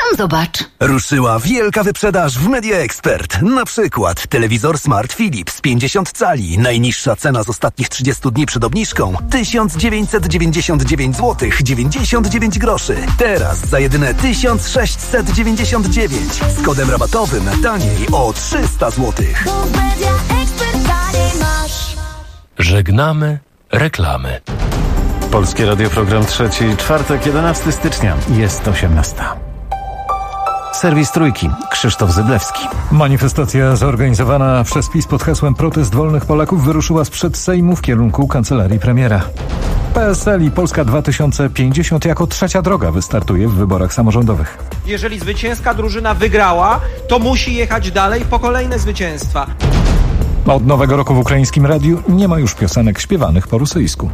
zobacz. Ruszyła wielka wyprzedaż w Media Expert. Na przykład telewizor Smart Philips 50 cali. Najniższa cena z ostatnich 30 dni przed obniżką 1999 zł 99 groszy. Teraz za jedyne 1699 z kodem rabatowym taniej o 300 zł. Żegnamy reklamy. Polskie Radio, program trzeci, czwartek, 11 stycznia, jest 18. Serwis Trójki, Krzysztof Zyblewski. Manifestacja zorganizowana przez PiS pod hasłem Protest Wolnych Polaków wyruszyła sprzed Sejmu w kierunku kancelarii premiera. PSL i Polska 2050 jako trzecia droga wystartuje w wyborach samorządowych. Jeżeli zwycięska drużyna wygrała, to musi jechać dalej po kolejne zwycięstwa. Od nowego roku w ukraińskim radiu nie ma już piosenek śpiewanych po rosyjsku.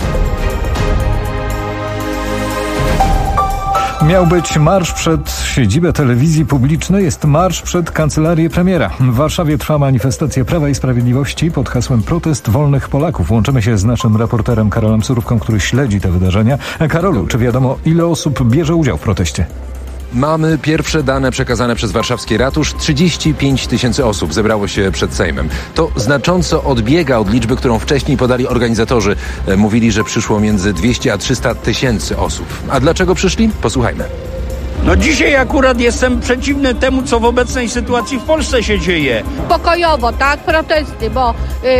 Miał być marsz przed siedzibę telewizji publicznej, jest marsz przed kancelarię premiera. W Warszawie trwa manifestacja Prawa i Sprawiedliwości pod hasłem Protest Wolnych Polaków. Łączymy się z naszym reporterem Karolem Surówką, który śledzi te wydarzenia. Karolu, czy wiadomo, ile osób bierze udział w proteście? Mamy pierwsze dane przekazane przez warszawski ratusz. 35 000 osób zebrało się przed Sejmem. To znacząco odbiega od liczby, którą wcześniej podali organizatorzy. Mówili, że przyszło między 200 a 300 tysięcy osób. A dlaczego przyszli? Posłuchajmy. No dzisiaj akurat jestem przeciwny temu, co w obecnej sytuacji w Polsce się dzieje. Pokojowo, tak? Protesty, bo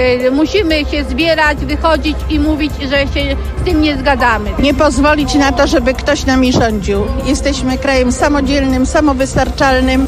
musimy się zbierać, wychodzić i mówić, że się z tym nie zgadzamy. Nie pozwolić na to, żeby ktoś nami rządził. Jesteśmy krajem samodzielnym, samowystarczalnym.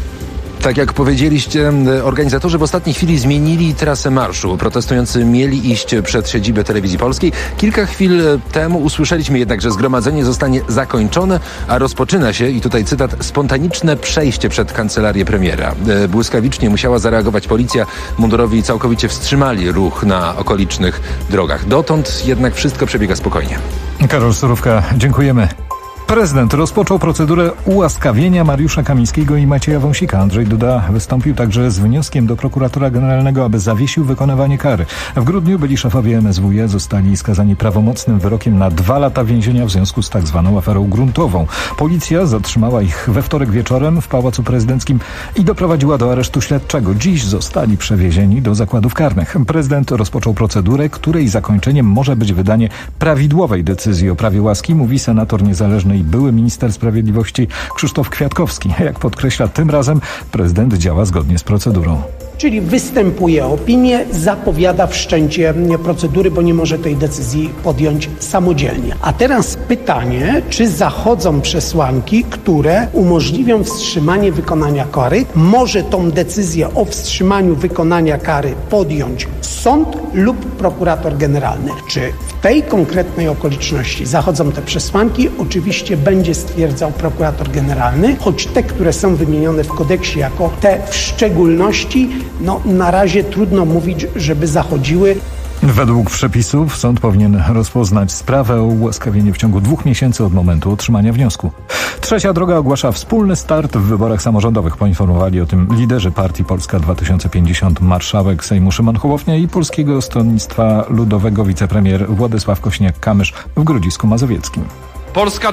Tak jak powiedzieliście, organizatorzy w ostatniej chwili zmienili trasę marszu. Protestujący mieli iść przed siedzibę Telewizji Polskiej. Kilka chwil temu usłyszeliśmy jednak, że zgromadzenie zostanie zakończone, a rozpoczyna się, i tutaj cytat, spontaniczne przejście przed kancelarię premiera. Błyskawicznie musiała zareagować policja. Mundurowi całkowicie wstrzymali ruch na okolicznych drogach. Dotąd jednak wszystko przebiega spokojnie. Karol Surówka, dziękujemy. Prezydent rozpoczął procedurę ułaskawienia Mariusza Kamińskiego i Macieja Wąsika. Andrzej Duda wystąpił także z wnioskiem do prokuratora generalnego, aby zawiesił wykonywanie kary. W grudniu byli szefowie MSWiA zostali skazani prawomocnym wyrokiem na 2 lata więzienia w związku z tak zwaną aferą gruntową. Policja zatrzymała ich we wtorek wieczorem w Pałacu Prezydenckim i doprowadziła do aresztu śledczego. Dziś zostali przewiezieni do zakładów karnych. Prezydent rozpoczął procedurę, której zakończeniem może być wydanie prawidłowej decyzji o prawie łaski, mówi senator niezależny i były minister sprawiedliwości Krzysztof Kwiatkowski. Jak podkreśla, tym razem prezydent działa zgodnie z procedurą. Czyli występuje opinię, zapowiada wszczęcie procedury, bo nie może tej decyzji podjąć samodzielnie. A teraz pytanie, czy zachodzą przesłanki, które umożliwią wstrzymanie wykonania kary? Może tą decyzję o wstrzymaniu wykonania kary podjąć sąd lub prokurator generalny. Czy w tej konkretnej okoliczności zachodzą te przesłanki? Oczywiście będzie stwierdzał prokurator generalny, choć te, które są wymienione w kodeksie jako te w szczególności, na razie trudno mówić, żeby zachodziły. Według przepisów sąd powinien rozpoznać sprawę o ułaskawienie w ciągu 2 miesięcy od momentu otrzymania wniosku. Trzecia droga ogłasza wspólny start w wyborach samorządowych. Poinformowali o tym liderzy partii Polska 2050, marszałek Sejmu Szymon Hołownia i Polskiego Stronnictwa Ludowego wicepremier Władysław Kosiniak-Kamysz w Grodzisku Mazowieckim. Polska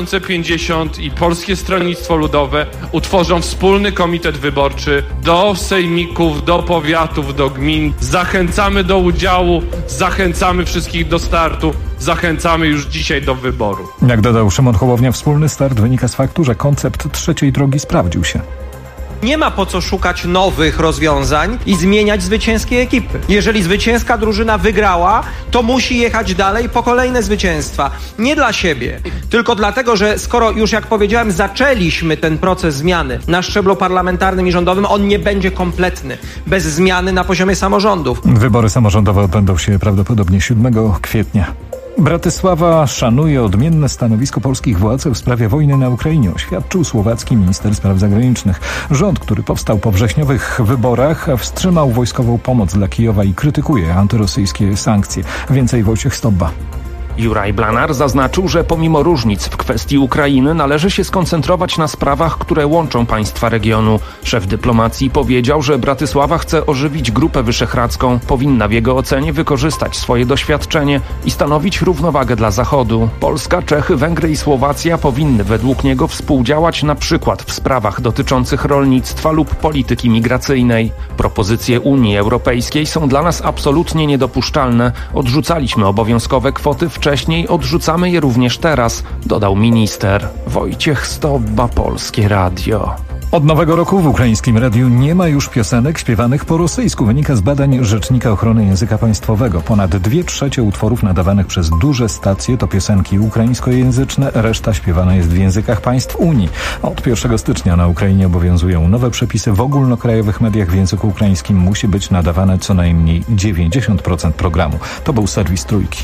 2050 i Polskie Stronnictwo Ludowe utworzą wspólny komitet wyborczy do sejmików, do powiatów, do gmin. Zachęcamy do udziału, zachęcamy wszystkich do startu, zachęcamy już dzisiaj do wyboru. Jak dodał Szymon Hołownia, wspólny start wynika z faktu, że koncept trzeciej drogi sprawdził się. Nie ma po co szukać nowych rozwiązań i zmieniać zwycięskiej ekipy. Jeżeli zwycięska drużyna wygrała, to musi jechać dalej po kolejne zwycięstwa. Nie dla siebie, tylko dlatego, że skoro już, jak powiedziałem, zaczęliśmy ten proces zmiany na szczeblu parlamentarnym i rządowym, on nie będzie kompletny bez zmiany na poziomie samorządów. Wybory samorządowe odbędą się prawdopodobnie 7 kwietnia. Bratysława szanuje odmienne stanowisko polskich władz w sprawie wojny na Ukrainie, oświadczył słowacki minister spraw zagranicznych. Rząd, który powstał po wrześniowych wyborach, wstrzymał wojskową pomoc dla Kijowa i krytykuje antyrosyjskie sankcje. Więcej Wojciech Stobba. Juraj Blanar zaznaczył, że pomimo różnic w kwestii Ukrainy należy się skoncentrować na sprawach, które łączą państwa regionu. Szef dyplomacji powiedział, że Bratysława chce ożywić Grupę Wyszehradzką, powinna w jego ocenie wykorzystać swoje doświadczenie i stanowić równowagę dla Zachodu. Polska, Czechy, Węgry i Słowacja powinny według niego współdziałać na przykład w sprawach dotyczących rolnictwa lub polityki migracyjnej. Propozycje Unii Europejskiej są dla nas absolutnie niedopuszczalne. Odrzucaliśmy obowiązkowe kwoty wcześniej, odrzucamy je również teraz, dodał minister. Wojciech Stobba, Polskie Radio. Od nowego roku w ukraińskim radiu nie ma już piosenek śpiewanych po rosyjsku. Wynika z badań Rzecznika Ochrony Języka Państwowego. Ponad 2/3 utworów nadawanych przez duże stacje to piosenki ukraińskojęzyczne, reszta śpiewana jest w językach państw Unii. Od 1 stycznia na Ukrainie obowiązują nowe przepisy. W ogólnokrajowych mediach w języku ukraińskim musi być nadawane co najmniej 90% programu. To był serwis Trójki.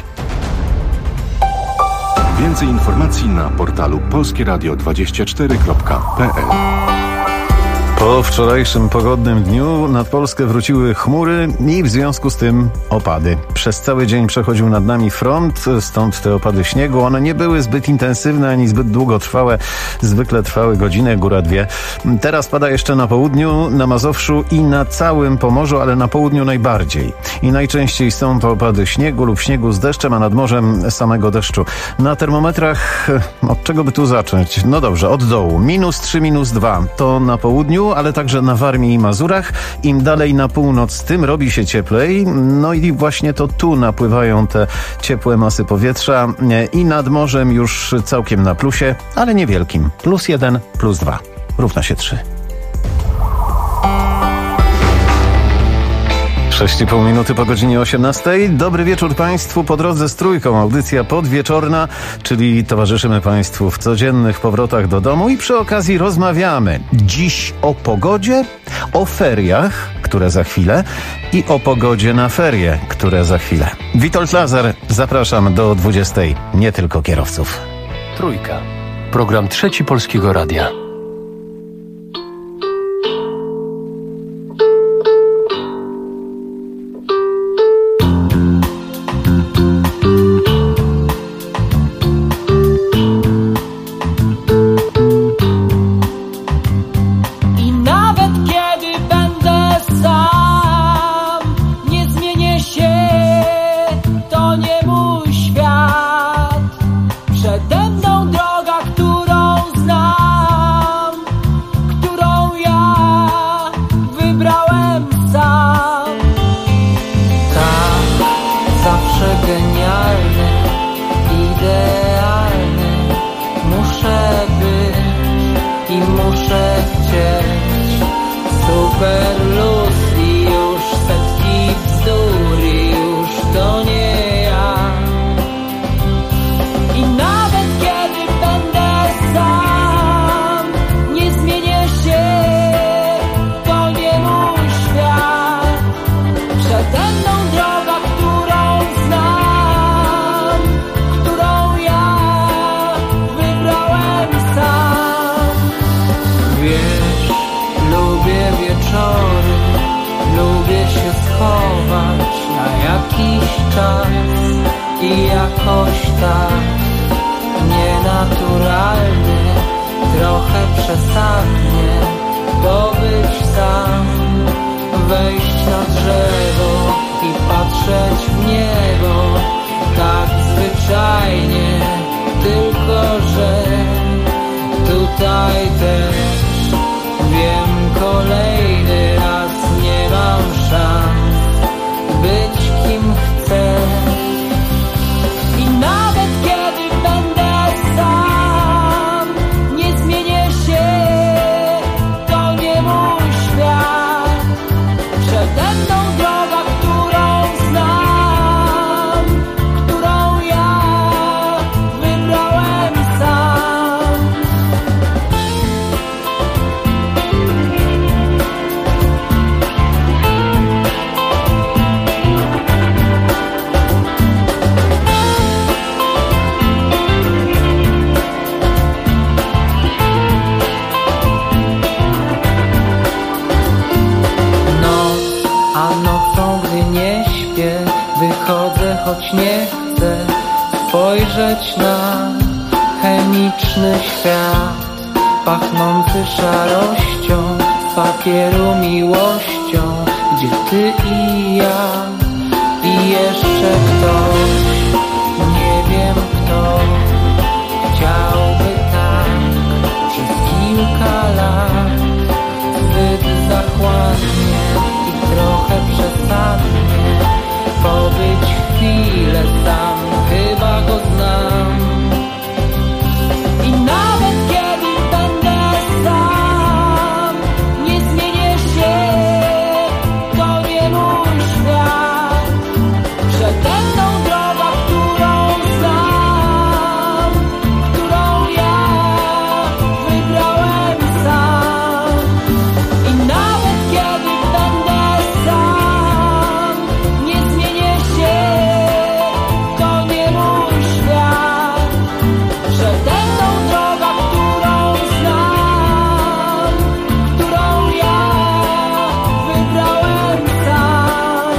Więcej informacji na portalu polskieradio24.pl. Po wczorajszym pogodnym dniu nad Polskę wróciły chmury i w związku z tym opady. Przez cały dzień przechodził nad nami front, stąd te opady śniegu. One nie były zbyt intensywne ani zbyt długotrwałe. Zwykle trwały godzinę, góra dwie. Teraz pada jeszcze na południu, na Mazowszu i na całym Pomorzu, ale na południu najbardziej. I najczęściej są to opady śniegu lub śniegu z deszczem, a nad morzem samego deszczu. Na termometrach, od czego by tu zacząć? No dobrze, od dołu. -3, -2 to na południu, ale także na Warmii i Mazurach. Im dalej na północ, tym robi się cieplej. No i właśnie to tu napływają te ciepłe masy powietrza i nad morzem już całkiem na plusie, ale niewielkim. +1, +2. Równa się 3. 6,5 minuty po godzinie 18. Dobry wieczór Państwu. Po drodze z Trójką. Audycja podwieczorna, czyli towarzyszymy Państwu w codziennych powrotach do domu i przy okazji rozmawiamy dziś o pogodzie, o feriach, które za chwilę i o pogodzie na ferie, które za chwilę. Witold Lazar, zapraszam do 20. Nie tylko kierowców. Trójka. Program Trzeci Polskiego Radia. I jakoś tak nienaturalnie, trochę przesadnie pobyć sam, wejść na drzewo i patrzeć w niebo, tak zwyczajnie, tylko że tutaj też wiem, kolejny raz nie mam szans być kim chcę. I nawet kiedy będę sam, nie zmienię się, to nie mój świat. Przede mną droga, którą znam, którą ja wybrałem sam. Wychodzę, choć nie chcę, w spojrzeć na chemiczny świat, pachnący szarością, z papieru miłością, gdzie ty i ja i jeszcze ktoś, nie wiem kto, chciałby tak przez kilka lat, zbyt zachłannie i trochę przesadnie, pobyć chwilę sam, chyba go znam. I nawet kiedy będę sam, nie zmienię się, to nie mój świat. Przede mną droga, którą znam, którą ja wybrałem sam. I nawet kiedy będę sam, nie zmienię się, to nie mój świat. Przede mną droga, którą znam, którą ja wybrałem sam.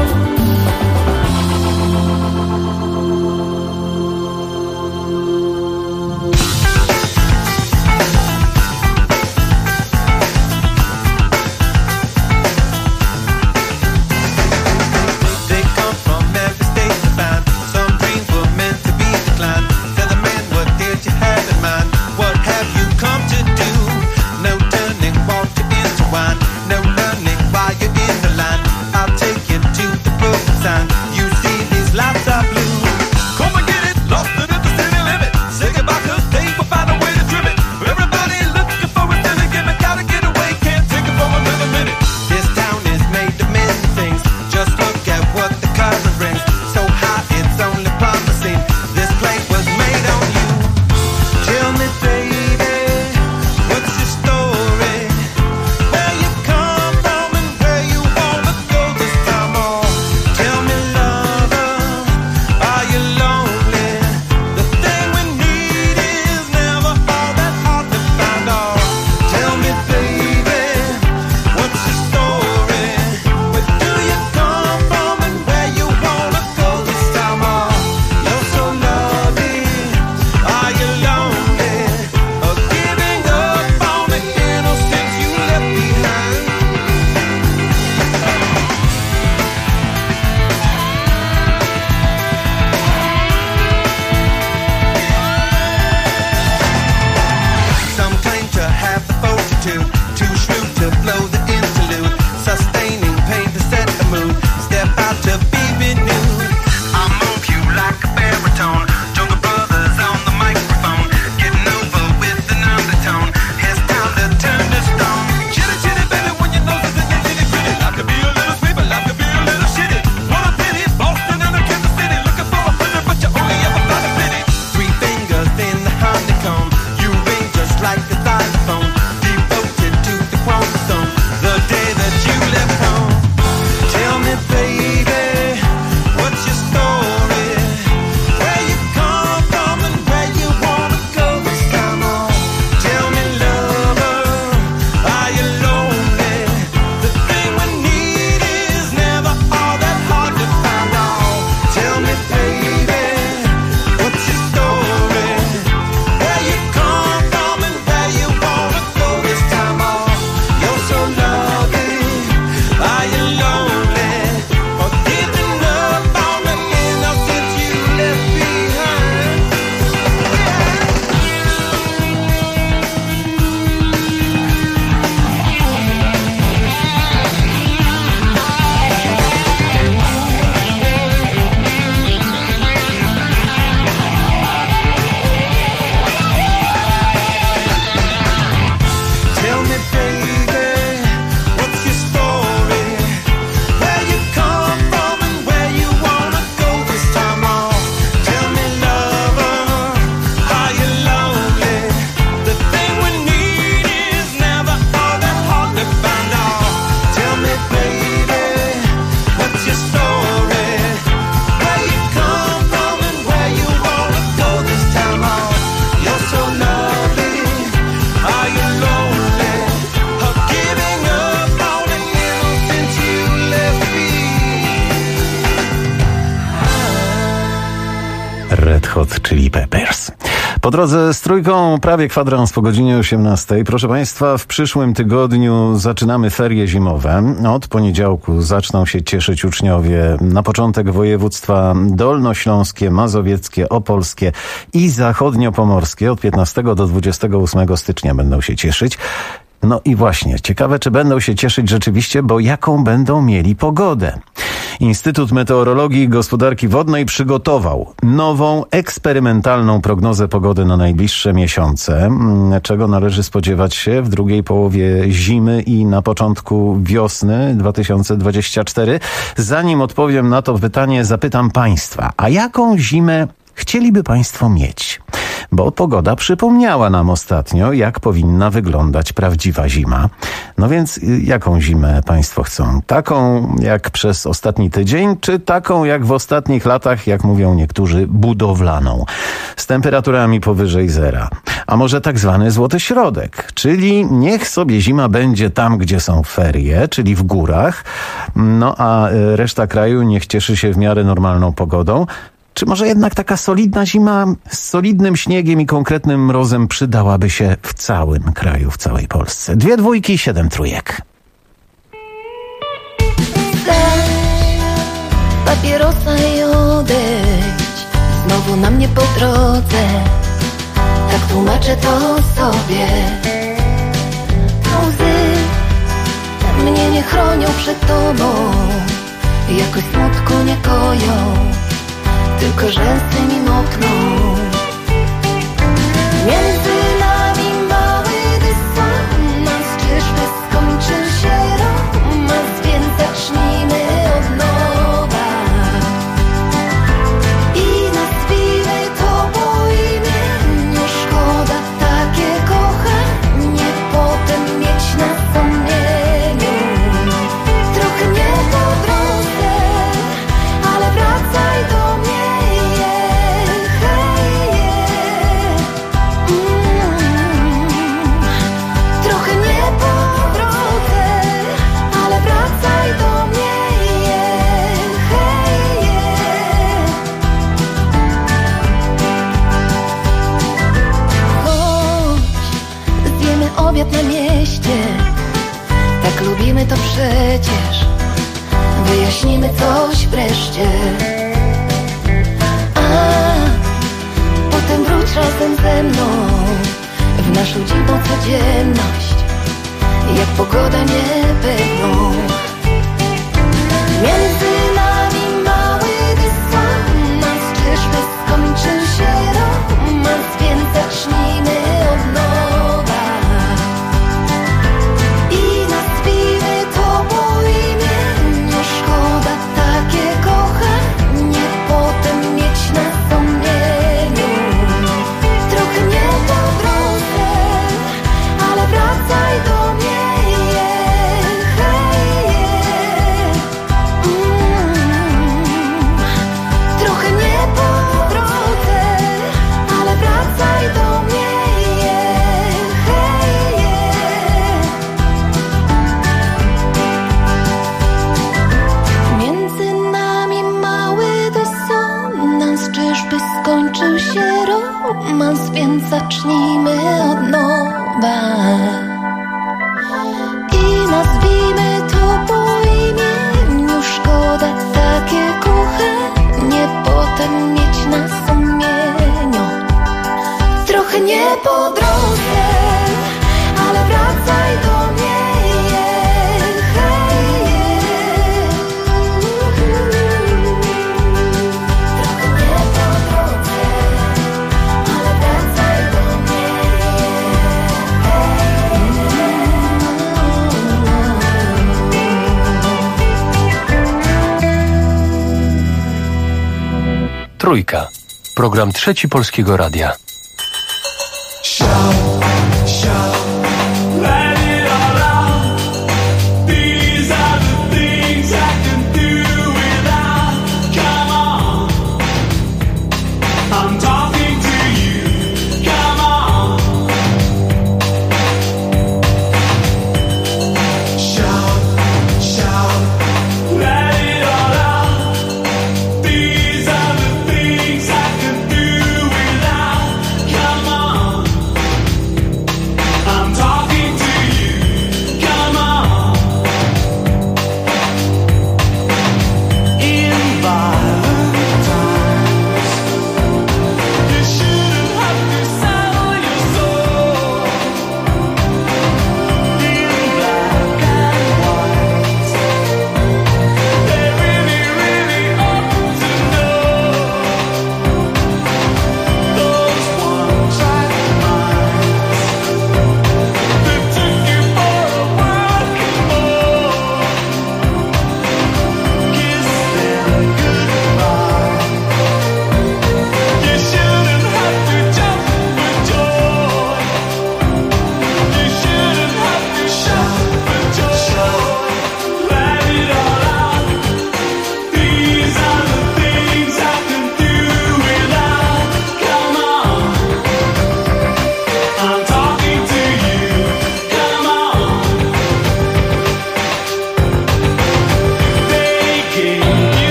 They come from every state to find. Some dreams were meant to be declined. Tell the man, what did you have in mind? What have you come to do? No turning water into wine. No learning while you're in the line. I'll take you to the broken sign. You see these lights are blue. Come and get it, lost it at the city limit. Say goodbye 'cause they will find a way to trim it. Everybody looking for a silly gimmick. Gotta get away, can't take it for another minute. This town is made of many things. Just look at what the color brings. So high, it's only promising. This place was made on you. Tell me, baby, what's your story? Where you come from and where you wanna go this time on. Tell me, lover, are you lonely? The thing we need is never all that hard to find. Oh, tell me, baby, what's your story? Where do you come from and where you wanna go this time on? You're so lovely, are you lonely? Or giving up on the innocence you left behind? Some claim to have the fortitude, too shrewd to blow the interlude, sustaining pain to set the mood. Step out to be renewed. I'll move you like a baritone. Jungle Brothers on the microphone, getting over with an undertone. It's time to turn the stone. Chitty chitty baby, when your nose is in your nitty gritty. I could be a little sweet, but I could be a little shitty. What a pity, Boston and a Kansas City, looking for 100, but you only ever find a pity. Three fingers in the honeycomb, you ring just like a xylophone. Devoted Chili Peppers. Po drodze z Trójką prawie kwadrans po godzinie 18. Proszę Państwa, w przyszłym tygodniu zaczynamy ferie zimowe. Od poniedziałku zaczną się cieszyć uczniowie. Na początek województwa dolnośląskie, mazowieckie, opolskie i zachodniopomorskie. Od 15 do 28 stycznia będą się cieszyć. No i właśnie, ciekawe, czy będą się cieszyć rzeczywiście, bo jaką będą mieli pogodę. Instytut Meteorologii i Gospodarki Wodnej przygotował nową, eksperymentalną prognozę pogody na najbliższe miesiące, czego należy spodziewać się w drugiej połowie zimy i na początku wiosny 2024. Zanim odpowiem na to pytanie, zapytam Państwa, a jaką zimę chcieliby Państwo mieć? Bo pogoda przypomniała nam ostatnio, jak powinna wyglądać prawdziwa zima. No więc jaką zimę Państwo chcą? Taką jak przez ostatni tydzień, czy taką jak w ostatnich latach, jak mówią niektórzy, budowlaną? Z temperaturami powyżej zera. A może tak zwany złoty środek, czyli niech sobie zima będzie tam, gdzie są ferie, czyli w górach, no a reszta kraju niech cieszy się w miarę normalną pogodą. Czy może jednak taka solidna zima z solidnym śniegiem i konkretnym mrozem przydałaby się w całym kraju, w całej Polsce? 2 dwójki, 7 trójek. Dać papierosa i odejść znowu na mnie po drodze. Tak tłumaczę to sobie. Łzy mnie nie chronią przed tobą, jakoś smutku nie koją, tylko rzęsy mi mokną. Między nami mały dysonans, czyżby skończył się romans, więc zacznijmy od nowa i nazwijmy to po imieniu. Szkoda takie kochanie potem mieć na sumieniu. Trochę nie po drodze, ale wracaj do mnie. Obiad na mieście, tak lubimy to przecież. Wyjaśnimy coś wreszcie. A potem wróć razem ze mną w naszą dziwną codzienność, jak pogoda niepewną. Między nami mały dysonans, czyżby skończył się romans, więc zacznijmy od nowa. Więc zacznijmy od nowa i nazwijmy to po imieniu. Szkoda takie kochanie potem mieć na sumieniu. Trochę nie po drodze, ale wracaj do mnie. Trójka. Program Trzeci Polskiego Radia. These are the things I can do.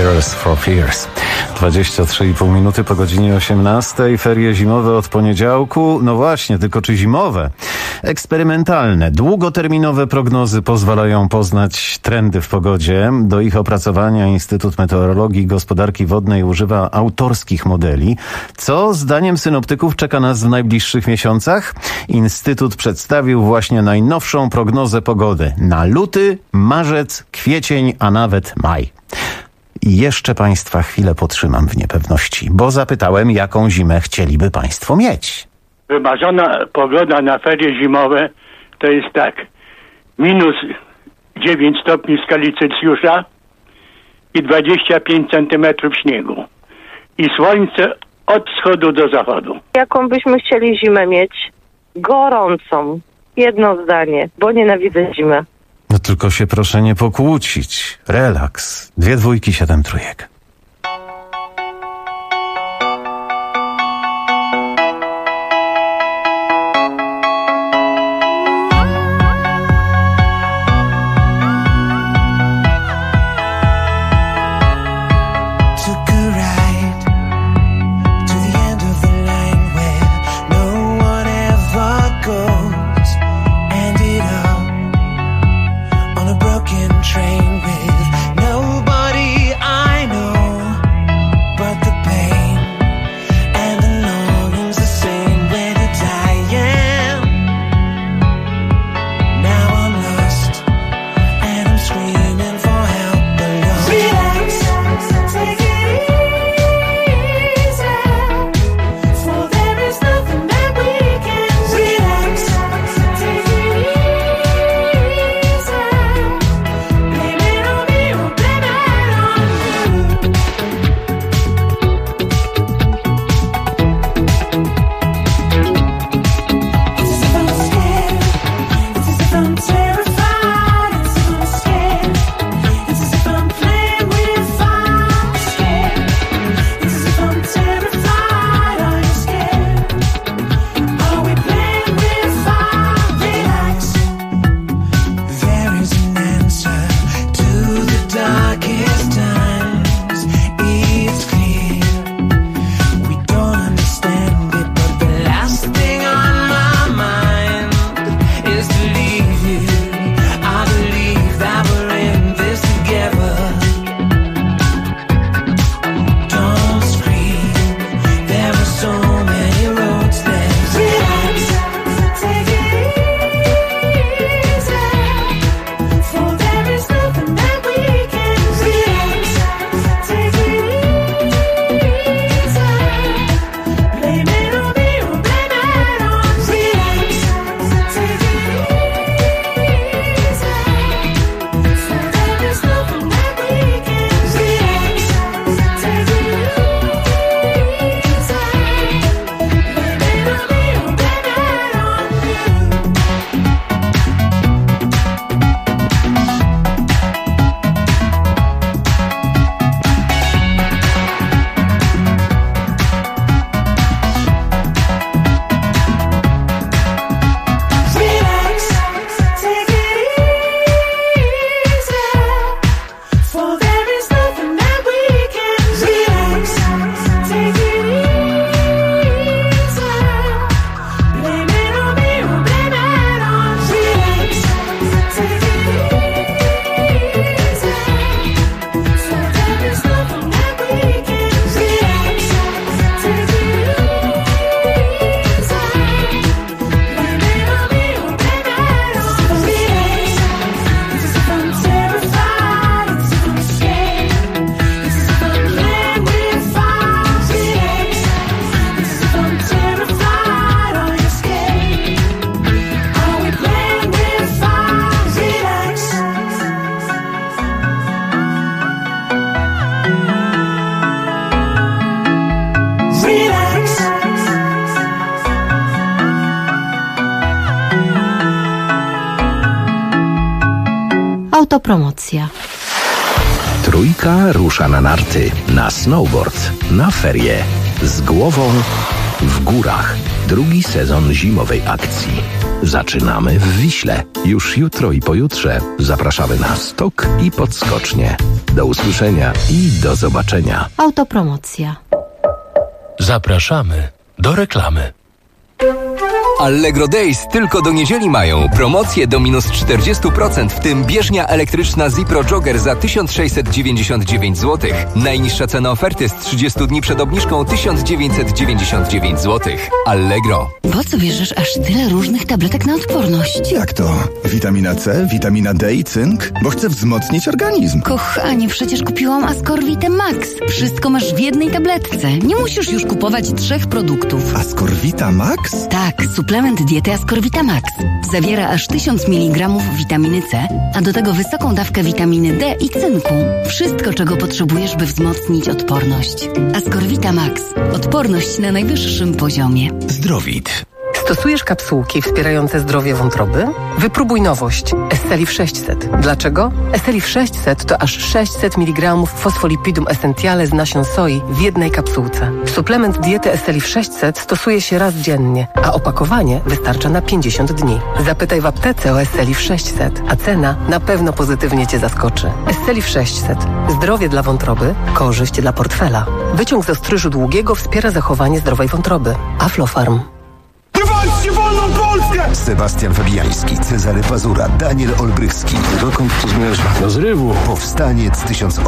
Tears for Fears. 23,5 minuty po godzinie 18. Ferie zimowe od poniedziałku. No właśnie, tylko czy zimowe? Eksperymentalne, długoterminowe prognozy pozwalają poznać trendy w pogodzie. Do ich opracowania Instytut Meteorologii i Gospodarki Wodnej używa autorskich modeli. Co zdaniem synoptyków czeka nas w najbliższych miesiącach? Instytut przedstawił właśnie najnowszą prognozę pogody na luty, marzec, kwiecień, a nawet maj. I jeszcze Państwa chwilę potrzymam w niepewności, bo zapytałem, jaką zimę chcieliby Państwo mieć. Wymarzona pogoda na ferie zimowe to jest tak: minus 9 stopni w skali Celsjusza i 25 centymetrów śniegu. I słońce od wschodu do zachodu. Jaką byśmy chcieli zimę mieć? Gorącą. Jedno zdanie, bo nienawidzę zimy. No tylko się proszę nie pokłócić. Relaks. 2 dwójki, 7 trójek. Train with nobody I know. Autopromocja. Trójka rusza na narty, na snowboard, na ferie. Z głową W górach. Drugi sezon zimowej akcji. Zaczynamy w Wiśle. Już jutro i pojutrze zapraszamy na Stok i Podskocznie. Do usłyszenia i do zobaczenia. Autopromocja. Zapraszamy do reklamy. Allegro Days tylko do niedzieli mają promocje do minus 40%, w tym bieżnia elektryczna Zipro Jogger za 1699 zł. Najniższa cena oferty z 30 dni przed obniżką 1999 zł. Allegro. Po co bierzesz aż tyle różnych tabletek na odporność? Jak to? Witamina C, witamina D i cynk? Bo chcę wzmocnić organizm. Kochanie, przecież kupiłam Ascorvite Max. Wszystko masz w jednej tabletce. Nie musisz już kupować 3 produktów. Ascorvita Max? Tak, suplement diety Ascorvita Max. Zawiera aż 1000 mg witaminy C, a do tego wysoką dawkę witaminy D i cynku. Wszystko, czego potrzebujesz, by wzmocnić odporność. Ascorvita Max. Odporność na najwyższym poziomie. Zdrowit. Stosujesz kapsułki wspierające zdrowie wątroby? Wypróbuj nowość. Esselif 600. Dlaczego? Esselif 600 to aż 600 mg fosfolipidum essentiale z nasion soi w jednej kapsułce. Suplement diety Esselif 600 stosuje się raz dziennie, a opakowanie wystarcza na 50 dni. Zapytaj w aptece o Esselif 600, a cena na pewno pozytywnie Cię zaskoczy. Esselif 600. Zdrowie dla wątroby, korzyść dla portfela. Wyciąg z ostryżu długiego wspiera zachowanie zdrowej wątroby. Aflofarm. Wywalczcie wolną Polskę! Sebastian Fabiański, Cezary Pazura, Daniel Olbrychski. Dokąd to zmierza? Do zrywu. Powstaniec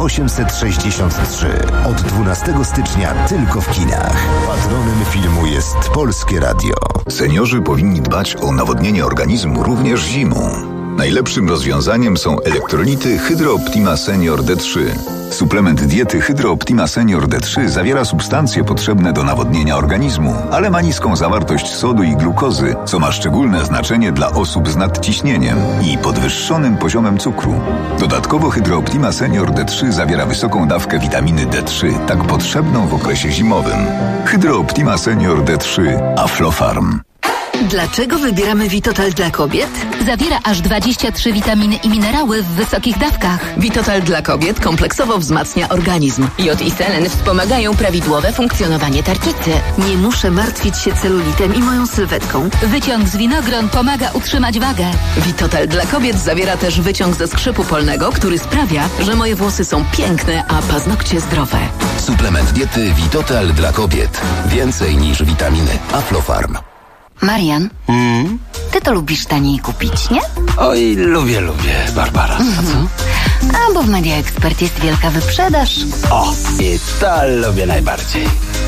1863. Od 12 stycznia tylko w kinach. Patronem filmu jest Polskie Radio. Seniorzy powinni dbać o nawodnienie organizmu również zimą. Najlepszym rozwiązaniem są elektrolity Hydro Optima Senior D3. Suplement diety Hydro Optima Senior D3 zawiera substancje potrzebne do nawodnienia organizmu, ale ma niską zawartość sodu i glukozy, co ma szczególne znaczenie dla osób z nadciśnieniem i podwyższonym poziomem cukru. Dodatkowo Hydro Optima Senior D3 zawiera wysoką dawkę witaminy D3, tak potrzebną w okresie zimowym. Hydro Optima Senior D3 Aflofarm. Dlaczego wybieramy Vitotal dla kobiet? Zawiera aż 23 witaminy i minerały w wysokich dawkach. Vitotal dla kobiet kompleksowo wzmacnia organizm. Jod i selen wspomagają prawidłowe funkcjonowanie tarczycy. Nie muszę martwić się celulitem i moją sylwetką. Wyciąg z winogron pomaga utrzymać wagę. Vitotal dla kobiet zawiera też wyciąg ze skrzypu polnego, który sprawia, że moje włosy są piękne, a paznokcie zdrowe. Suplement diety Vitotal dla kobiet. Więcej niż witaminy. Aflofarm. Marian, ty to lubisz taniej kupić, nie? Oj, lubię, Barbara. A co? A bo w Media Expert jest wielka wyprzedaż. O, i to lubię najbardziej.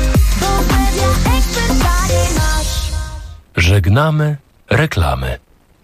Żegnamy reklamy.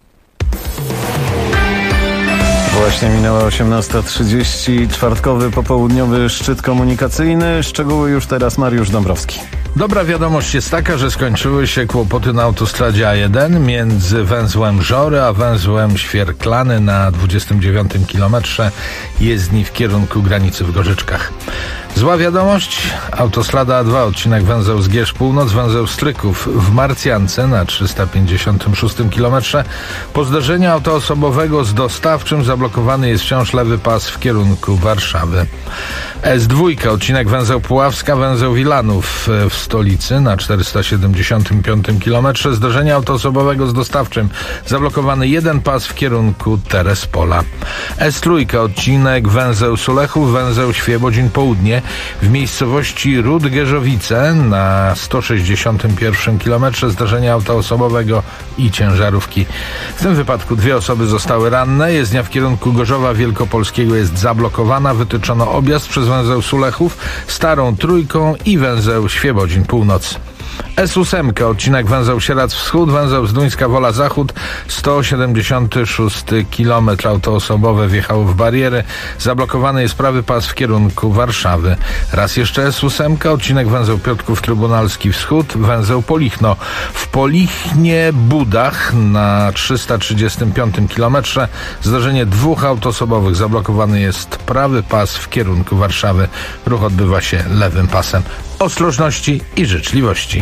Właśnie minęła 18:30, czwartkowy popołudniowy szczyt komunikacyjny. Szczegóły już teraz Mariusz Dąbrowski. Dobra wiadomość jest taka, że skończyły się kłopoty na autostradzie A1 między węzłem Żory a węzłem Świerklany na 29 kilometrze jezdni w kierunku granicy w Gorzyczkach. Zła wiadomość, autostrada A2, odcinek węzeł Zgierz Północ, węzeł Stryków w Marcjance na 356 kilometrze. Po zdarzeniu auta osobowego z dostawczym zablokowany jest wciąż lewy pas w kierunku Warszawy. S2, odcinek węzeł Puławska, węzeł Wilanów w stolicy na 475 kilometrze. Zdarzenie auta osobowego z dostawczym, zablokowany jeden pas w kierunku Terespola. S3, odcinek węzeł Sulechów, węzeł Świebodzin Południe w miejscowości Rudgerzowice na 161 kilometrze. Zdarzenie auta osobowego i ciężarówki. W tym wypadku 2 osoby zostały ranne. Jezdnia w kierunku Gorzowa Wielkopolskiego jest zablokowana. Wytyczono objazd przez węzeł Sulechów, Starą Trójką i węzeł Świebodzin Północ. S8, odcinek węzeł Sieradz Wschód, węzeł Zduńska Wola Zachód, 176 km. Auto osobowe wjechało w bariery. Zablokowany jest prawy pas w kierunku Warszawy. Raz jeszcze S8, odcinek węzeł Piotrków Trybunalski Wschód, węzeł Polichno. W Polichnie Budach na 335 km. Zdarzenie 2 aut osobowych. Zablokowany jest prawy pas w kierunku Warszawy. Ruch odbywa się lewym pasem. Ostrożności i życzliwości.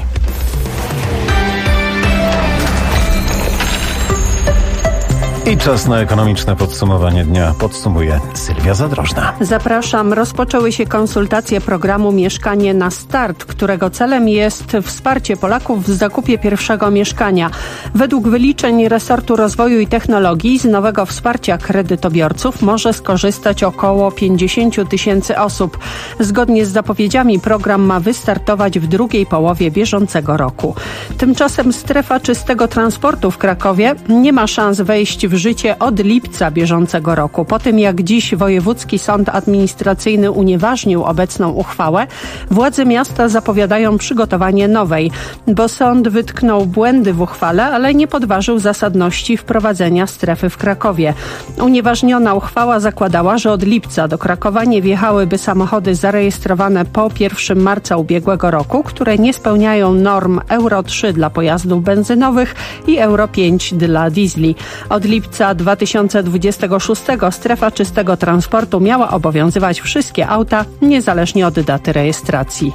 I czas na ekonomiczne podsumowanie dnia. Podsumuje Sylwia Zadrożna. Zapraszam. Rozpoczęły się konsultacje programu Mieszkanie na Start, którego celem jest wsparcie Polaków w zakupie pierwszego mieszkania. Według wyliczeń resortu rozwoju i technologii z nowego wsparcia kredytobiorców może skorzystać około 50 000 osób. Zgodnie z zapowiedziami program ma wystartować w drugiej połowie bieżącego roku. Tymczasem strefa czystego transportu w Krakowie nie ma szans wejść w życie od lipca bieżącego roku. Po tym jak dziś Wojewódzki Sąd Administracyjny unieważnił obecną uchwałę, władze miasta zapowiadają przygotowanie nowej, bo sąd wytknął błędy w uchwale, ale nie podważył zasadności wprowadzenia strefy w Krakowie. Unieważniona uchwała zakładała, że od lipca do Krakowa nie wjechałyby samochody zarejestrowane po 1 marca ubiegłego roku, które nie spełniają norm Euro 3 dla pojazdów benzynowych i Euro 5 dla diesli. Od lipca 2026 strefa czystego transportu miała obowiązywać wszystkie auta, niezależnie od daty rejestracji.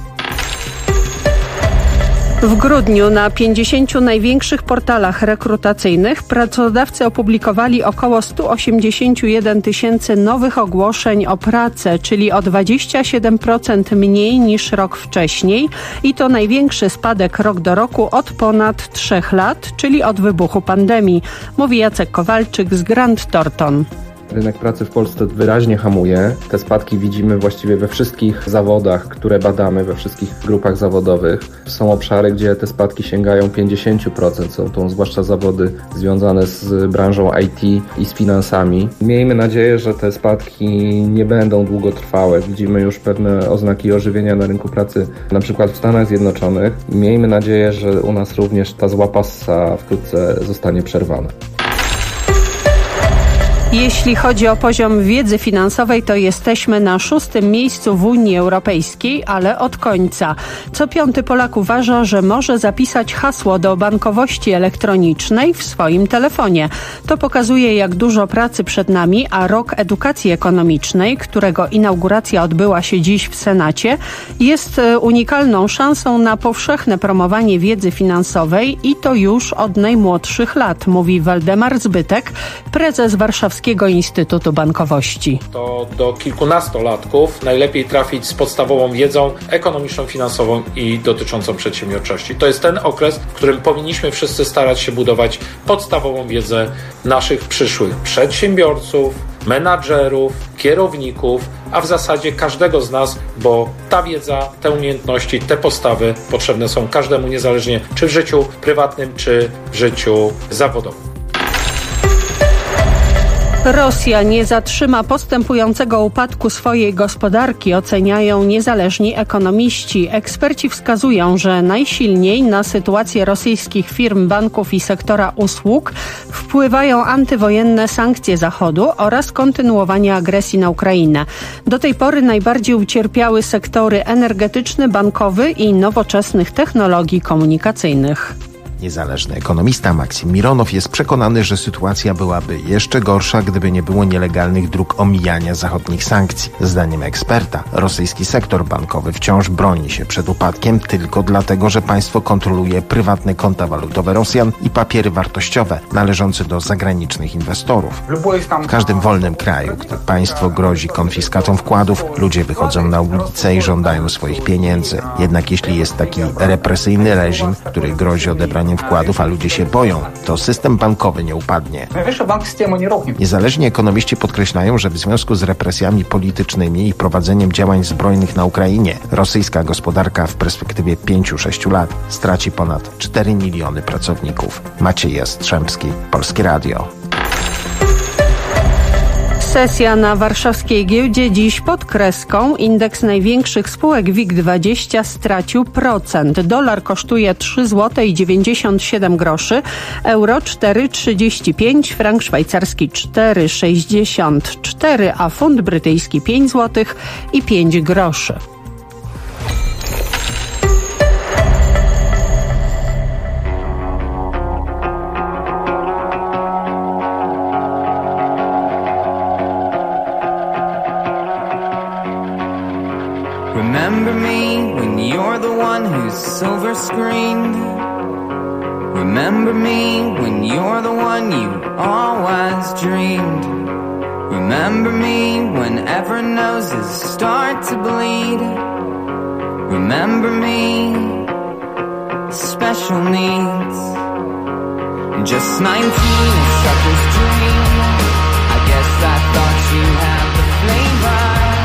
W grudniu na 50 największych portalach rekrutacyjnych pracodawcy opublikowali około 181 000 nowych ogłoszeń o pracę, czyli o 27% mniej niż rok wcześniej i to największy spadek rok do roku od ponad 3 lat, czyli od wybuchu pandemii, mówi Jacek Kowalczyk z Grant Thornton. Rynek pracy w Polsce wyraźnie hamuje. Te spadki widzimy właściwie we wszystkich zawodach, które badamy, we wszystkich grupach zawodowych. Są obszary, gdzie te spadki sięgają 50%. Są to zwłaszcza zawody związane z branżą IT i z finansami. Miejmy nadzieję, że te spadki nie będą długotrwałe. Widzimy już pewne oznaki ożywienia na rynku pracy, na przykład w Stanach Zjednoczonych. Miejmy nadzieję, że u nas również ta zła passa wkrótce zostanie przerwana. Jeśli chodzi o poziom wiedzy finansowej, to jesteśmy na 6. miejscu w Unii Europejskiej, ale od końca. Co 5. Polak uważa, że może zapisać hasło do bankowości elektronicznej w swoim telefonie. To pokazuje, jak dużo pracy przed nami, a rok edukacji ekonomicznej, którego inauguracja odbyła się dziś w Senacie, jest unikalną szansą na powszechne promowanie wiedzy finansowej i to już od najmłodszych lat, mówi Waldemar Zbytek, prezes Warszawskiego Instytutu Bankowości. To do kilkunastolatków najlepiej trafić z podstawową wiedzą ekonomiczną, finansową i dotyczącą przedsiębiorczości. To jest ten okres, w którym powinniśmy wszyscy starać się budować podstawową wiedzę naszych przyszłych przedsiębiorców, menadżerów, kierowników, a w zasadzie każdego z nas, bo ta wiedza, te umiejętności, te postawy potrzebne są każdemu, niezależnie czy w życiu prywatnym, czy w życiu zawodowym. Rosja nie zatrzyma postępującego upadku swojej gospodarki, oceniają niezależni ekonomiści. Eksperci wskazują, że najsilniej na sytuację rosyjskich firm, banków i sektora usług wpływają antywojenne sankcje Zachodu oraz kontynuowanie agresji na Ukrainę. Do tej pory najbardziej ucierpiały sektory energetyczny, bankowy i nowoczesnych technologii komunikacyjnych. Niezależny ekonomista Maksim Mironow jest przekonany, że sytuacja byłaby jeszcze gorsza, gdyby nie było nielegalnych dróg omijania zachodnich sankcji. Zdaniem eksperta, rosyjski sektor bankowy wciąż broni się przed upadkiem tylko dlatego, że państwo kontroluje prywatne konta walutowe Rosjan i papiery wartościowe należące do zagranicznych inwestorów. W każdym wolnym kraju, gdy państwo grozi konfiskatą wkładów, ludzie wychodzą na ulicę i żądają swoich pieniędzy. Jednak jeśli jest taki represyjny reżim, który grozi odebraniem wkładów, a ludzie się boją, to system bankowy nie upadnie. Niezależni ekonomiści podkreślają, że w związku z represjami politycznymi i prowadzeniem działań zbrojnych na Ukrainie, rosyjska gospodarka w perspektywie 5-6 lat straci ponad 4 miliony pracowników. Maciej Jastrzębski, Polskie Radio. Sesja na warszawskiej giełdzie dziś pod kreską. Indeks największych spółek WIG20 stracił procent. Dolar kosztuje 3,97 zł, euro 4,35, frank szwajcarski 4,64, a funt brytyjski 5 zł i 5 groszy. Remember me when you're the one who's silver screened, Remember me when you're the one you always dreamed. Remember me whenever noses start to bleed. Remember me, special needs. Just 19, a sucker's dream. I guess I thought you had the flavor.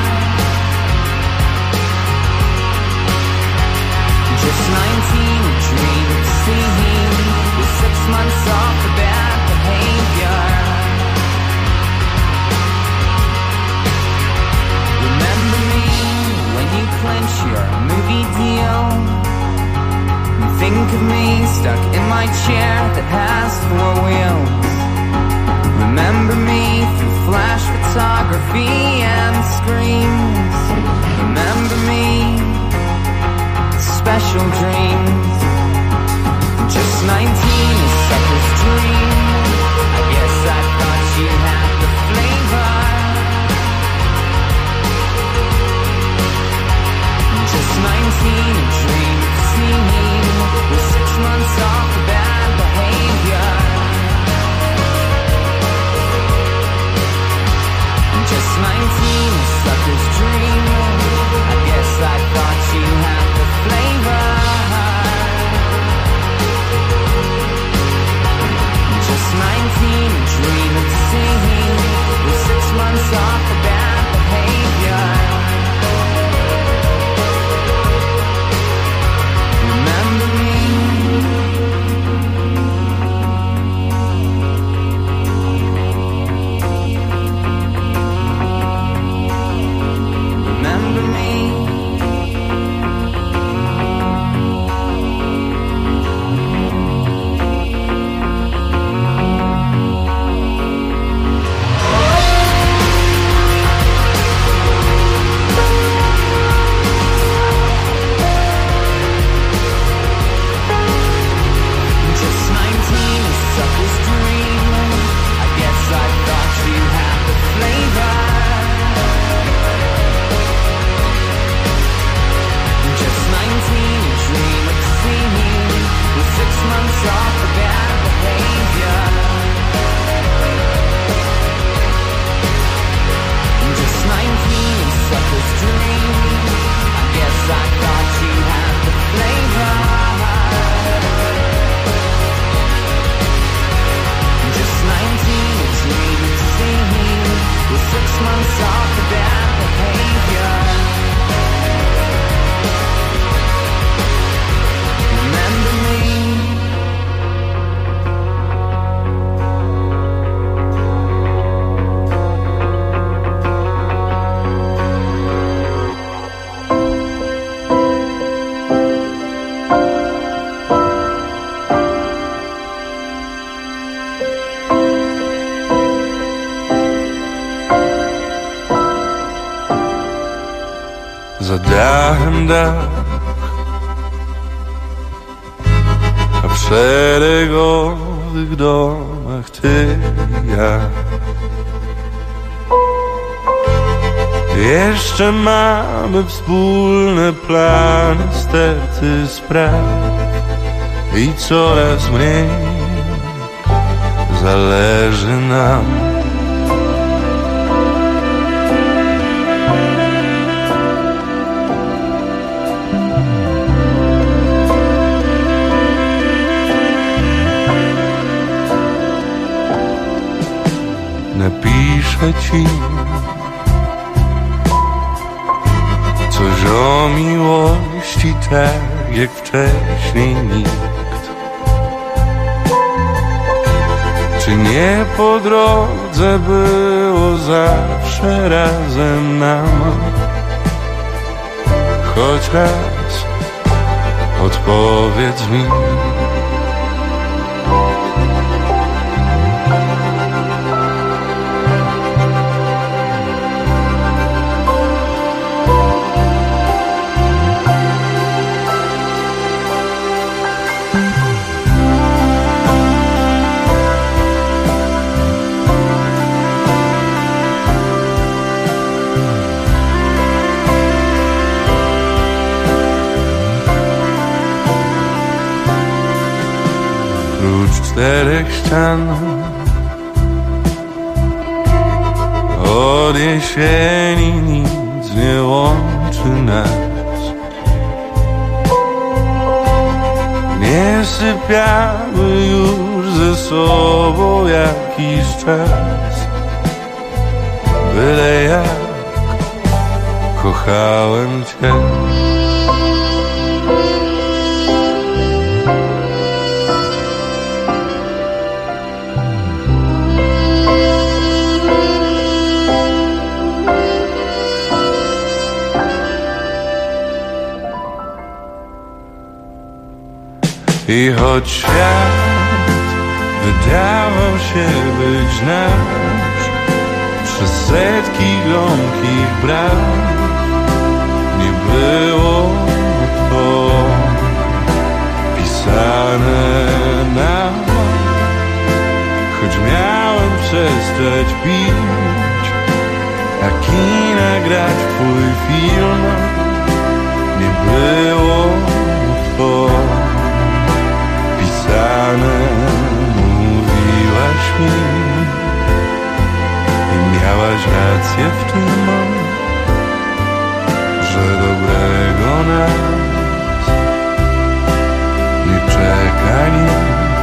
Just 19, a dream of seeing with 6 months off for bad behavior. Remember me when you clinch your movie deal. Think of me stuck in my chair that has 4 wheels. Remember me through flash photography and screens. Remember me, special dreams. Just 19, a sucker's dream. I guess I thought you had the flavor. Just 19, a dream of seeing with 6 months off for bad behavior. Just 19, a sucker's dream. I guess I thought you had the flavor. Just 19, a dream of seeing with 6 months off for bad behavior. Remember me. Remember me. Just 19, a sucker's dream. I guess I thought you had the flavor. Just 19, a dream of seeing with 6 months off for bad behavior. Just 19, a sucker's dream. I guess I thought you had the flavor. Just 19, a dream of seeing with 6 months off for bad behavior. Remember me. Za dachem dach, a w szeregowych domach ty i ja. Jeszcze mamy wspólne plany, sterty spraw i coraz mniej zależy nam. Napiszę ci coś o miłości, tak jak wcześniej nikt. Czy nie po drodze było zawsze razem nam? Choć raz odpowiedz mi. 4 ścian. Od jesieni nic nie łączy nas. Nie sypiamy już ze sobą jakiś czas. Byle jak kochałem Cię. I choć świat wydawał się być nasz, przez setki gromkich bram nie było to pisane na map. Choć miałem przestać pić, a kina grać w twój film, nie było to pisane. Mówiłaś mi i miałaś rację w tym, że dobrego nas nie czeka nic.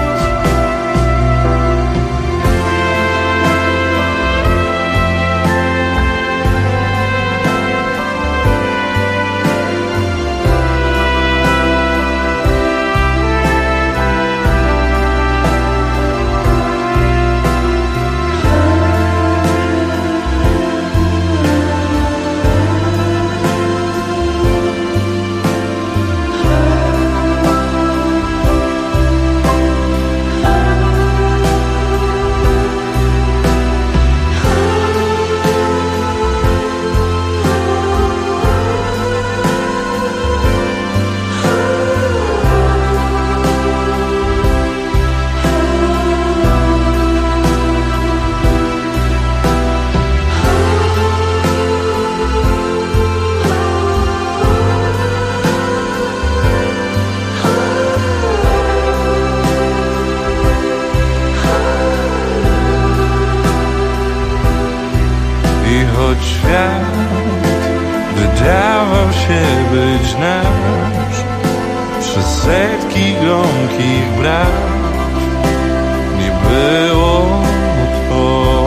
Wydawał się być nasz, przez setki gromkich braw nie było to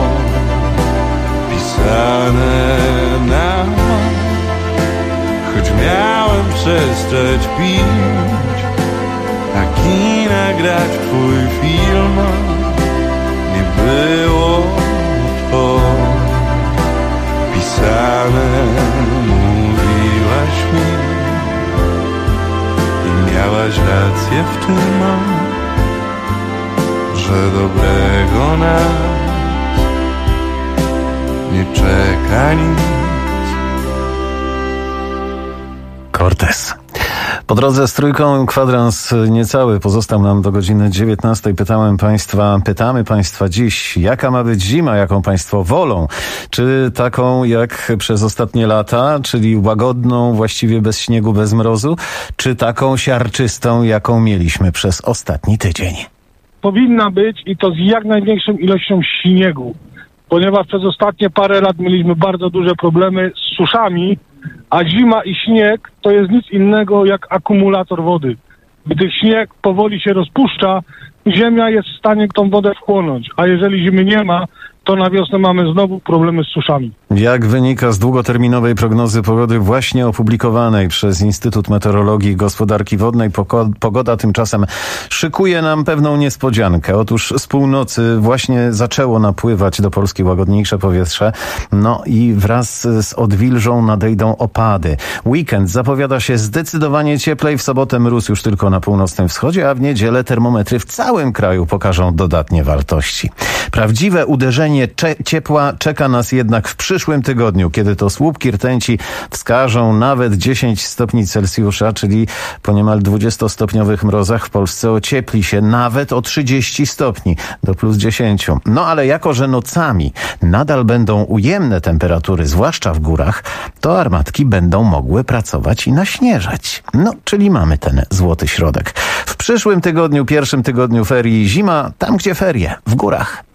pisane na map. Choć miałem przestać pić, a kina grać w twój film, nie było to pisane. Mówiłaś mi i miałaś rację w tym, że dobrego nas nie czeka nic. Cortez. Po drodze z Trójką kwadrans niecały pozostał nam do godziny 19. Pytamy Państwa dziś, jaka ma być zima, jaką Państwo wolą? Czy taką jak przez ostatnie lata, czyli łagodną, właściwie bez śniegu, bez mrozu? Czy taką siarczystą, jaką mieliśmy przez ostatni tydzień? Powinna być i to z jak największą ilością śniegu, ponieważ przez ostatnie parę lat mieliśmy bardzo duże problemy z suszami, a zima i śnieg to jest nic innego jak akumulator wody. Gdy śnieg powoli się rozpuszcza, ziemia jest w stanie tą wodę wchłonąć, a jeżeli zimy nie ma, to na wiosnę mamy znowu problemy z suszami. Jak wynika z długoterminowej prognozy pogody właśnie opublikowanej przez Instytut Meteorologii i Gospodarki Wodnej, pogoda tymczasem szykuje nam pewną niespodziankę. Otóż z północy właśnie zaczęło napływać do Polski łagodniejsze powietrze, no i wraz z odwilżą nadejdą opady. Weekend zapowiada się zdecydowanie cieplej, w sobotę mróz już tylko na północnym wschodzie, a w niedzielę termometry w całym kraju pokażą dodatnie wartości. Prawdziwe uderzenie Odrodzenie ciepła czeka nas jednak w przyszłym tygodniu, kiedy to słupki rtęci wskażą nawet 10 stopni Celsjusza, czyli po niemal 20-stopniowych mrozach w Polsce ociepli się nawet o 30 stopni do plus 10. No ale jako, że nocami nadal będą ujemne temperatury, zwłaszcza w górach, to armatki będą mogły pracować i naśnieżać. No, czyli mamy ten złoty środek. W przyszłym tygodniu, pierwszym tygodniu ferii, zima tam, gdzie ferie, w górach.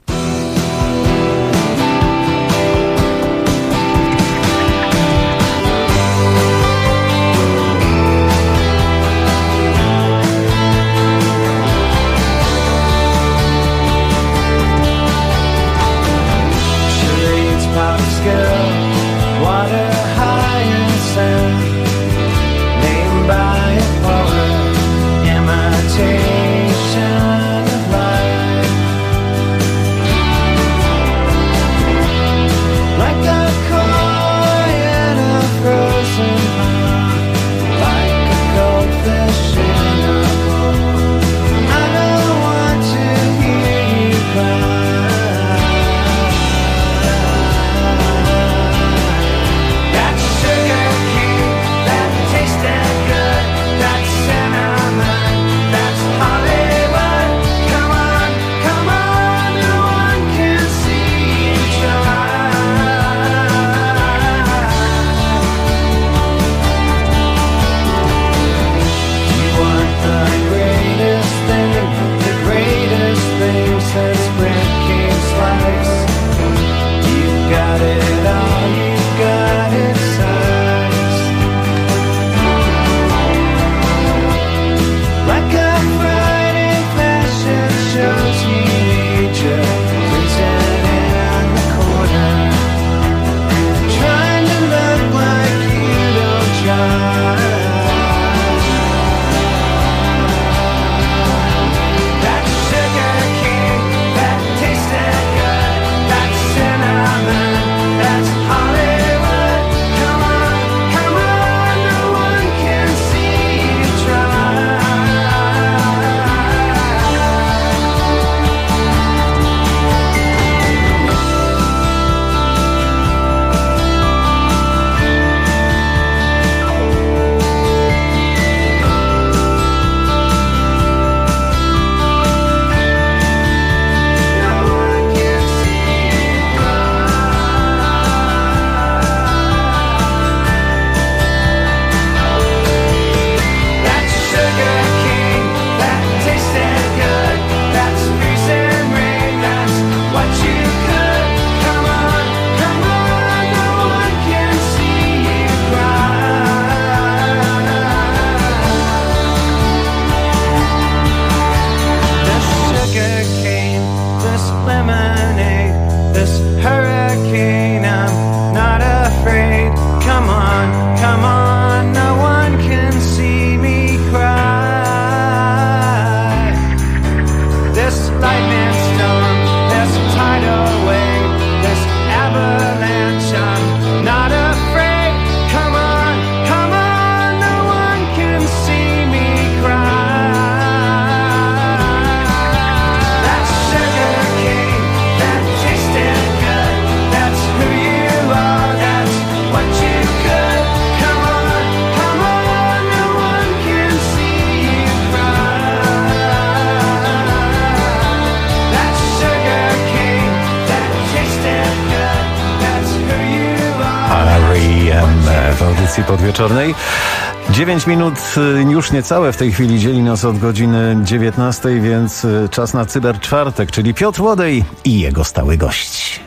W audycji podwieczornej 9 minut już niecałe w tej chwili dzieli nas od godziny 19, więc czas na Cyberczwartek, czyli Piotr Łodej i jego stały gość.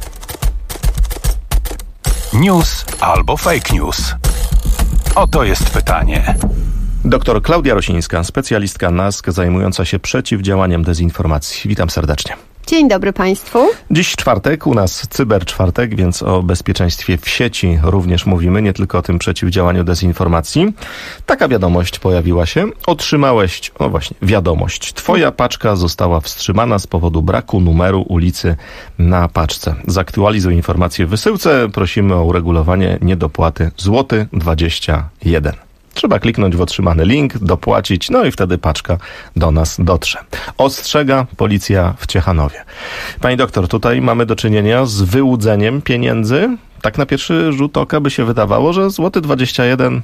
News albo fake news? Oto jest pytanie. Doktor Klaudia Rosińska, specjalistka NASK zajmująca się przeciwdziałaniem dezinformacji. Witam serdecznie. Dzień dobry Państwu. Dziś czwartek, u nas Cyberczwartek, więc o bezpieczeństwie w sieci również mówimy, nie tylko o tym przeciwdziałaniu dezinformacji. Taka wiadomość pojawiła się. Otrzymałeś, no właśnie, wiadomość. Twoja paczka została wstrzymana z powodu braku numeru ulicy na paczce. Zaktualizuj informację w wysyłce. Prosimy o uregulowanie niedopłaty złoty 21. Trzeba kliknąć w otrzymany link, dopłacić, no i wtedy paczka do nas dotrze. Ostrzega policja w Ciechanowie. Pani doktor, tutaj mamy do czynienia z wyłudzeniem pieniędzy. Tak na pierwszy rzut oka by się wydawało, że złoty 21...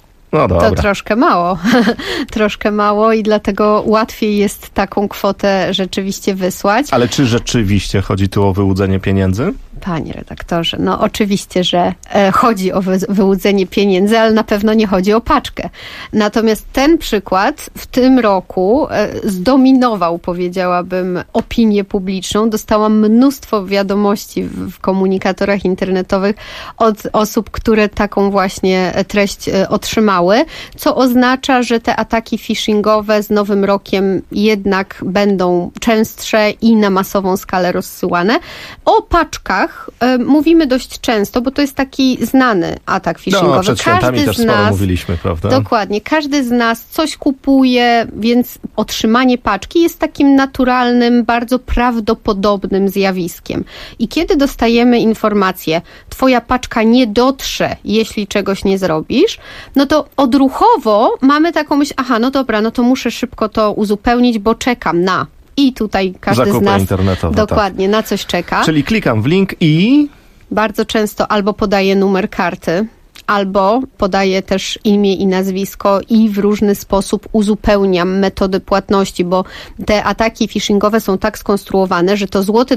No dobra. To troszkę mało. Troszkę mało i dlatego łatwiej jest taką kwotę rzeczywiście wysłać. Ale czy rzeczywiście chodzi tu o wyłudzenie pieniędzy? Panie redaktorze, no oczywiście, że chodzi o wyłudzenie pieniędzy, ale na pewno nie chodzi o paczkę. Natomiast ten przykład w tym roku zdominował, powiedziałabym, opinię publiczną. Dostałam mnóstwo wiadomości w komunikatorach internetowych od osób, które taką właśnie treść otrzymały, co oznacza, że te ataki phishingowe z Nowym Rokiem jednak będą częstsze i na masową skalę rozsyłane. O paczkach mówimy dość często, bo to jest taki znany atak phishingowy. No, przed świętami też sporo mówiliśmy, prawda? Dokładnie. Każdy z nas coś kupuje, więc otrzymanie paczki jest takim naturalnym, bardzo prawdopodobnym zjawiskiem. I kiedy dostajemy informację, twoja paczka nie dotrze, jeśli czegoś nie zrobisz, no to odruchowo mamy taką myśl, aha, no dobra, no to muszę szybko to uzupełnić, bo czekam na... I tutaj każdy zakupy z nas dokładnie tak. na coś czeka. Czyli klikam w link i... Bardzo często albo podaję numer karty, albo podaję też imię i nazwisko i w różny sposób uzupełniam metody płatności, bo te ataki phishingowe są tak skonstruowane, że to złoty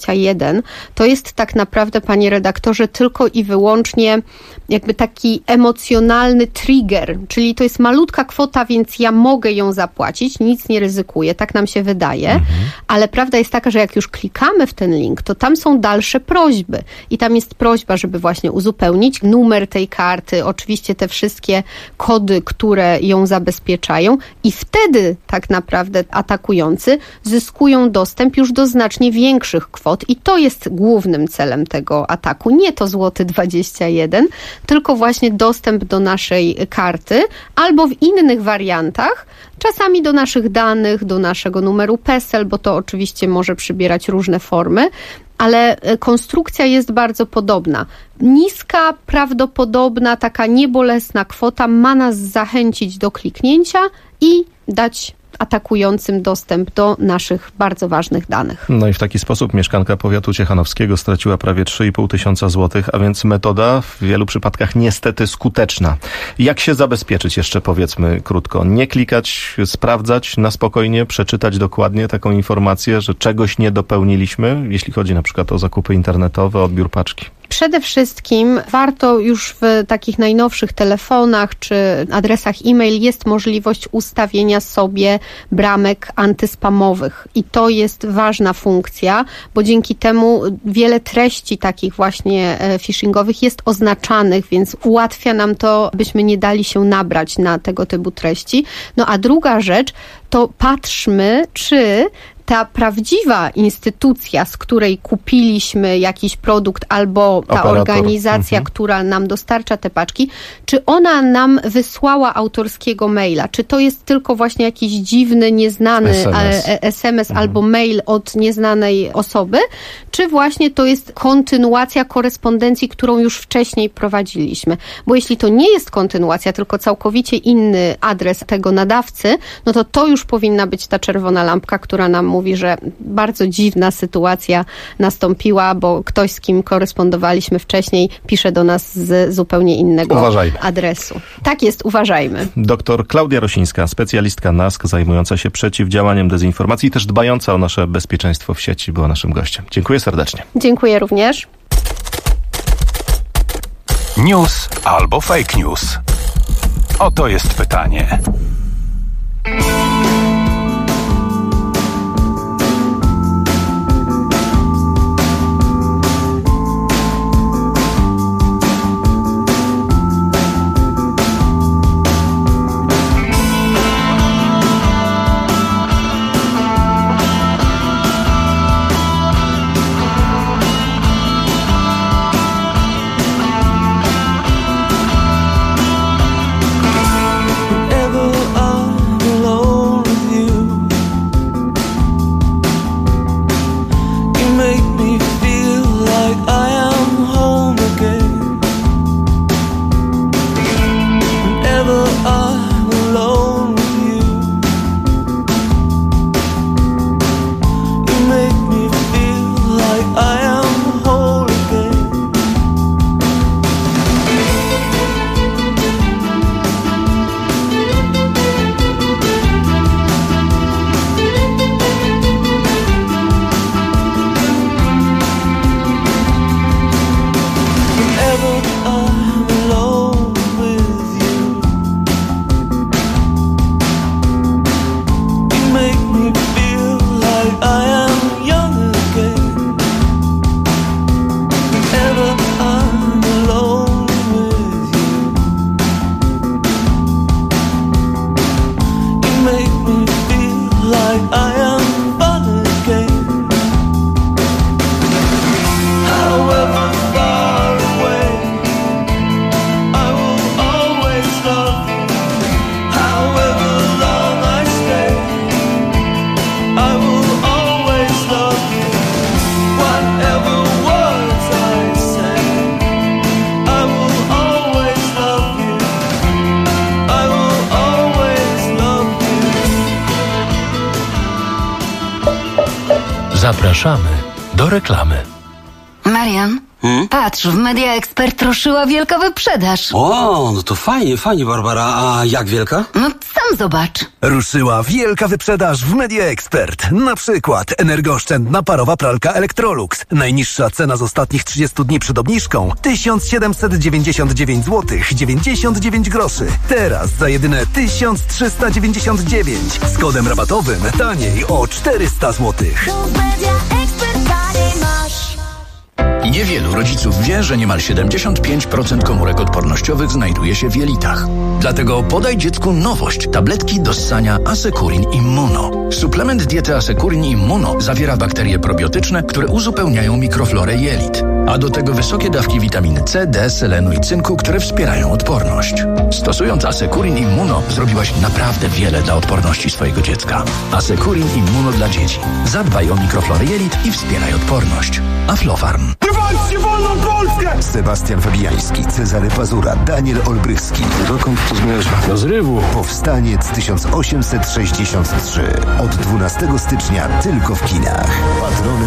21 to jest tak naprawdę, panie redaktorze, tylko i wyłącznie jakby taki emocjonalny trigger, czyli to jest malutka kwota, więc ja mogę ją zapłacić, nic nie ryzykuję, tak nam się wydaje, ale prawda jest taka, że jak już klikamy w ten link, to tam są dalsze prośby i tam jest prośba, żeby właśnie uzupełnić numer tej karty, oczywiście te wszystkie kody, które ją zabezpieczają i wtedy tak naprawdę atakujący zyskują dostęp już do znacznie większych kwot i to jest głównym celem tego ataku. Nie to złoty 21, tylko właśnie dostęp do naszej karty albo w innych wariantach, czasami do naszych danych, do naszego numeru PESEL, bo to oczywiście może przybierać różne formy, ale konstrukcja jest bardzo podobna. Niska, prawdopodobna, taka niebolesna kwota ma nas zachęcić do kliknięcia i dać atakującym dostęp do naszych bardzo ważnych danych. No i w taki sposób mieszkanka powiatu ciechanowskiego straciła prawie 3,5 tysiąca złotych, a więc metoda w wielu przypadkach niestety skuteczna. Jak się zabezpieczyć jeszcze, powiedzmy krótko? Nie klikać, sprawdzać na spokojnie, przeczytać dokładnie taką informację, że czegoś nie dopełniliśmy, jeśli chodzi na przykład o zakupy internetowe, odbiór paczki. Przede wszystkim warto już w takich najnowszych telefonach czy adresach e-mail jest możliwość ustawienia sobie bramek antyspamowych i to jest ważna funkcja, bo dzięki temu wiele treści takich właśnie phishingowych jest oznaczanych, więc ułatwia nam to, byśmy nie dali się nabrać na tego typu treści. No a druga rzecz, to patrzmy, czy ta prawdziwa instytucja, z której kupiliśmy jakiś produkt albo ta organizacja, która nam dostarcza te paczki, czy ona nam wysłała autorskiego maila? Czy to jest tylko właśnie jakiś dziwny, nieznany SMS albo mail od nieznanej osoby? Czy właśnie to jest kontynuacja korespondencji, którą już wcześniej prowadziliśmy? Bo jeśli to nie jest kontynuacja, tylko całkowicie inny adres tego nadawcy, no to już powinna być ta czerwona lampka, która nam mówi, że bardzo dziwna sytuacja nastąpiła, bo ktoś, z kim korespondowaliśmy wcześniej, pisze do nas z zupełnie innego adresu. Tak jest, uważajmy. Doktor Klaudia Rosińska, specjalistka NASK, zajmująca się przeciwdziałaniem dezinformacji i też dbająca o nasze bezpieczeństwo w sieci, była naszym gościem. Dziękuję serdecznie. Dziękuję również. News albo fake news? Oto jest pytanie. Whenever Zapraszamy do reklamy. Marian, patrz, w Media Expert ruszyła wielka wyprzedaż. O, no to fajnie, Barbara. A jak wielka? No sam zobacz. Ruszyła wielka wyprzedaż w Media Expert. Na przykład energooszczędna parowa pralka Electrolux. Najniższa cena z ostatnich 30 dni przed obniżką 1799 zł 99 groszy. Teraz za jedyne 1399. Z kodem rabatowym taniej o 400 zł. Niewielu rodziców wie, że niemal 75% komórek odpornościowych znajduje się w jelitach. Dlatego podaj dziecku nowość. Tabletki do ssania Asekurin Immuno. Suplement diety Asekurin Immuno zawiera bakterie probiotyczne, które uzupełniają mikroflorę jelit. A do tego wysokie dawki witaminy C, D, selenu i cynku, które wspierają odporność. Stosując Asekurin Immuno zrobiłaś naprawdę wiele dla odporności swojego dziecka. Asekurin Immuno dla dzieci. Zadbaj o mikroflorę jelit i wspieraj odporność. Aflofarm. Wywalczcie wolną Polskę! Sebastian Fabiański, Cezary Pazura, Daniel Olbrychski. Dokąd to zmierza? Do zrywu. Powstaniec 1863. Od 12 stycznia tylko w kinach. Patronem